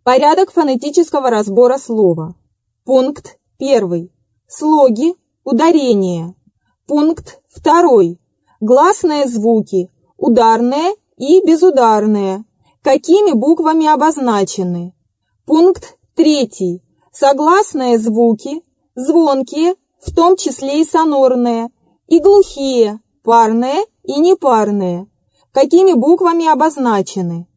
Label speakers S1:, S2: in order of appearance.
S1: Порядок фонетического разбора слова. Пункт 1. Слоги, ударения. Пункт 2. Гласные звуки, ударные и безударные. Какими буквами обозначены? Пункт 3. Согласные звуки, звонкие, в том числе и сонорные, и глухие, парные и непарные. Какими буквами обозначены?